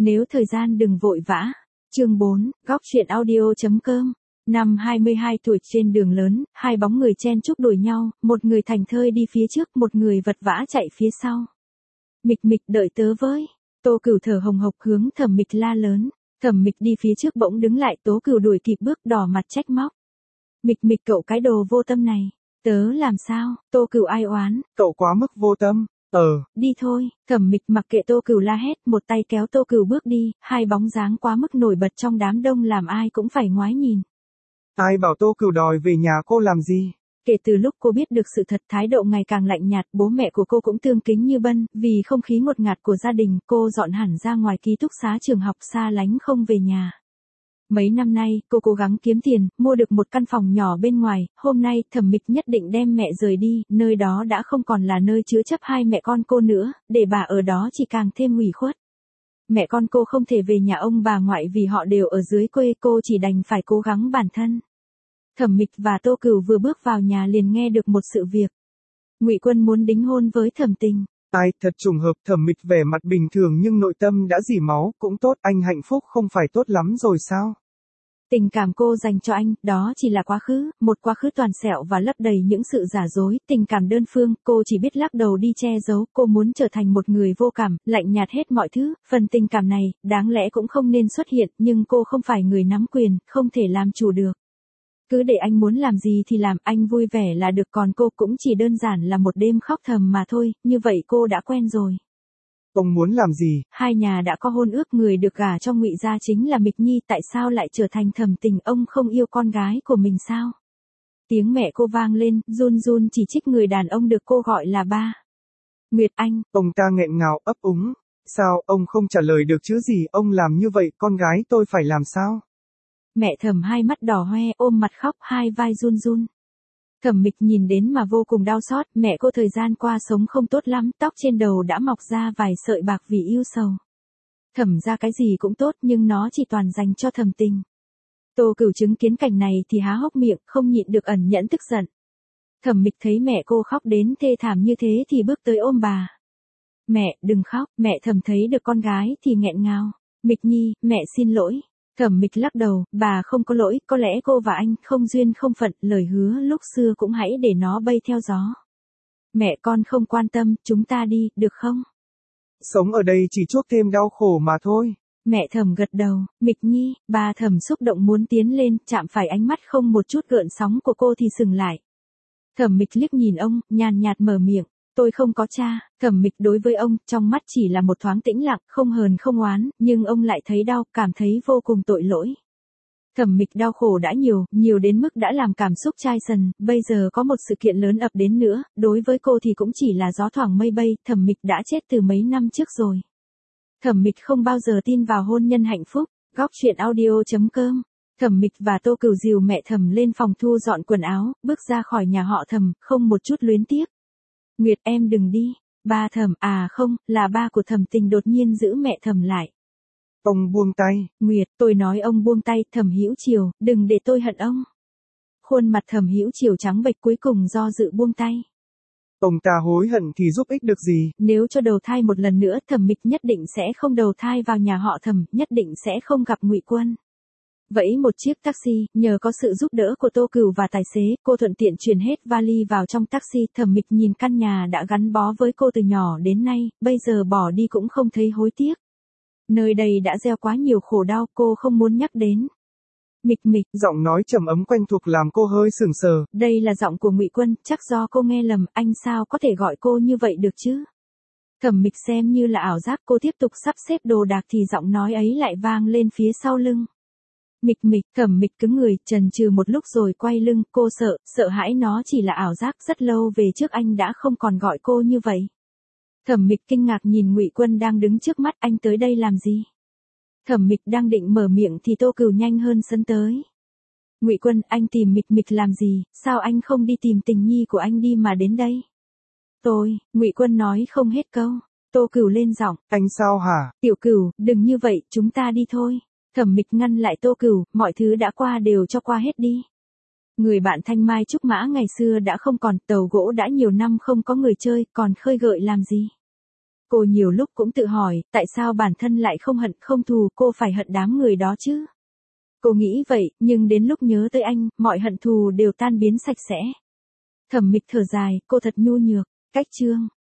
Nếu thời gian đừng vội vã. Chương 4, góc truyện audio.com. Năm 22 tuổi trên đường lớn, hai bóng người chen chúc đuổi nhau, một người thành thơi đi phía trước, một người vật vã chạy phía sau. Mịch Mịch đợi tớ với. Tô Cửu thở hồng hộc hướng Thẩm Mịch la lớn. Thẩm Mịch đi phía trước bỗng đứng lại, Tố Cửu đuổi kịp bước đỏ mặt trách móc. Mịch Mịch cậu cái đồ vô tâm này. Tớ làm sao? Tô Cửu ai oán. Cậu quá mức vô tâm. Đi thôi. Thẩm Mịch mặc kệ Tô Cửu la hét, một tay kéo Tô Cửu bước đi, hai bóng dáng quá mức nổi bật trong đám đông làm ai cũng phải ngoái nhìn. Ai bảo Tô Cửu đòi về nhà cô làm gì? Kể từ lúc cô biết được sự thật, thái độ ngày càng lạnh nhạt, bố mẹ của cô cũng tương kính như bân, vì không khí ngột ngạt của gia đình, cô dọn hẳn ra ngoài ký túc xá trường học xa lánh không về nhà. Mấy năm nay, cô cố gắng kiếm tiền, mua được một căn phòng nhỏ bên ngoài, hôm nay Thẩm Mịch nhất định đem mẹ rời đi, nơi đó đã không còn là nơi chứa chấp hai mẹ con cô nữa, để bà ở đó chỉ càng thêm ủy khuất. Mẹ con cô không thể về nhà ông bà ngoại vì họ đều ở dưới quê, cô chỉ đành phải cố gắng bản thân. Thẩm Mịch và Tô Cửu vừa bước vào nhà liền nghe được một sự việc. Ngụy Quân muốn đính hôn với Thẩm Tình. Ai, thật trùng hợp. Thẩm Mịch vẻ mặt bình thường nhưng nội tâm đã rỉ máu, cũng tốt, anh hạnh phúc không phải tốt lắm rồi sao? Tình cảm cô dành cho anh, đó chỉ là quá khứ, một quá khứ toàn sẹo và lấp đầy những sự giả dối, tình cảm đơn phương, cô chỉ biết lắc đầu đi che giấu, cô muốn trở thành một người vô cảm, lạnh nhạt hết mọi thứ, phần tình cảm này, đáng lẽ cũng không nên xuất hiện, nhưng cô không phải người nắm quyền, không thể làm chủ được. Cứ để anh muốn làm gì thì làm, anh vui vẻ là được, còn cô cũng chỉ đơn giản là một đêm khóc thầm mà thôi, như vậy cô đã quen rồi. Ông muốn làm gì? Hai nhà đã có hôn ước, người được gả cho Ngụy gia chính là Mịch Nhi, tại sao lại trở thành Thẩm Tình, ông không yêu con gái của mình sao? Tiếng mẹ cô vang lên, run run chỉ trích người đàn ông được cô gọi là ba. Nguyệt Anh. Ông ta nghẹn ngào ấp úng. Sao, ông không trả lời được chứ gì, ông làm như vậy, con gái tôi phải làm sao? Mẹ Thẩm hai mắt đỏ hoe, ôm mặt khóc, hai vai run run. Thẩm Mịch nhìn đến mà vô cùng đau xót, mẹ cô thời gian qua sống không tốt lắm, tóc trên đầu đã mọc ra vài sợi bạc vì yêu sầu. Thẩm ra cái gì cũng tốt nhưng nó chỉ toàn dành cho Thẩm Tình. Tô Cửu chứng kiến cảnh này thì há hốc miệng, không nhịn được ẩn nhẫn tức giận. Thẩm Mịch thấy mẹ cô khóc đến thê thảm như thế thì bước tới ôm bà. Mẹ, đừng khóc, mẹ Thẩm thấy được con gái thì nghẹn ngào. Mịch Nhi, mẹ xin lỗi. Thẩm Mịch lắc đầu, bà không có lỗi, có lẽ cô và anh không duyên không phận, lời hứa lúc xưa cũng hãy để nó bay theo gió. Mẹ con không quan tâm, chúng ta đi, được không? Sống ở đây chỉ chuốc thêm đau khổ mà thôi. Mẹ Thẩm gật đầu, Mịch Nhi, bà Thẩm xúc động muốn tiến lên, chạm phải ánh mắt không một chút gợn sóng của cô thì dừng lại. Thẩm Mịch liếc nhìn ông, nhàn nhạt mở miệng. Tôi không có cha. Thẩm Mịch đối với ông, trong mắt chỉ là một thoáng tĩnh lặng, không hờn không oán, nhưng ông lại thấy đau, cảm thấy vô cùng tội lỗi. Thẩm Mịch đau khổ đã nhiều đến mức đã làm cảm xúc chai sần, bây giờ có một sự kiện lớn ập đến nữa, đối với cô thì cũng chỉ là gió thoảng mây bay, Thẩm Mịch đã chết từ mấy năm trước rồi. Thẩm Mịch không bao giờ tin vào hôn nhân hạnh phúc. Góc truyện audio.com. Thẩm Mịch và Tô Cửu dìu mẹ Thẩm lên phòng thu dọn quần áo, bước ra khỏi nhà họ Thẩm, không một chút luyến tiếc. Nguyệt em đừng đi. Ba Thẩm, à không, là ba của Thẩm Tình đột nhiên giữ mẹ Thẩm lại. Ông buông tay. Nguyệt, tôi nói ông buông tay, Thẩm Hữu Chiều, đừng để tôi hận ông. Khuôn mặt Thẩm Hữu Chiều trắng bệch cuối cùng do dự buông tay. Ông ta hối hận thì giúp ích được gì? Nếu cho đầu thai một lần nữa, Thẩm Mịch nhất định sẽ không đầu thai vào nhà họ Thẩm, nhất định sẽ không gặp Ngụy Quân. Vẫy một chiếc taxi, nhờ có sự giúp đỡ của Tô Cửu và tài xế, cô thuận tiện chuyển hết vali vào trong taxi. Thẩm Mịch nhìn căn nhà đã gắn bó với cô từ nhỏ đến nay, bây giờ bỏ đi cũng không thấy hối tiếc. Nơi đây đã gieo quá nhiều khổ đau, cô không muốn nhắc đến. Mịch Mịch, giọng nói trầm ấm quen thuộc làm cô hơi sững sờ. Đây là giọng của Ngụy Quân, chắc do cô nghe lầm, anh sao có thể gọi cô như vậy được chứ? Thẩm Mịch xem như là ảo giác, cô tiếp tục sắp xếp đồ đạc thì giọng nói ấy lại vang lên phía sau lưng. Mịch Mịch, Thẩm Mịch cứng người, chần chừ một lúc rồi quay lưng, cô sợ hãi nó chỉ là ảo giác, rất lâu về trước anh đã không còn gọi cô như vậy. Thẩm Mịch kinh ngạc nhìn Ngụy Quân đang đứng trước mắt, anh tới đây làm gì? Thẩm Mịch đang định mở miệng thì Tô Cửu nhanh hơn sấn tới. Ngụy Quân, anh tìm Mịch Mịch làm gì, sao anh không đi tìm Tình Nhi của anh đi mà đến đây? Ngụy Quân nói không hết câu. Tô Cửu lên giọng, anh sao hả? Tiểu Cửu, đừng như vậy, chúng ta đi thôi. Thẩm Mịch ngăn lại Tô Cửu, mọi thứ đã qua đều cho qua hết đi. Người bạn thanh mai trúc mã ngày xưa đã không còn, tàu gỗ đã nhiều năm không có người chơi, còn khơi gợi làm gì? Cô nhiều lúc cũng tự hỏi, tại sao bản thân lại không hận không thù, cô phải hận đám người đó chứ? Cô nghĩ vậy, nhưng đến lúc nhớ tới anh, mọi hận thù đều tan biến sạch sẽ. Thẩm Mịch thở dài, cô thật nhu nhược. Cách chương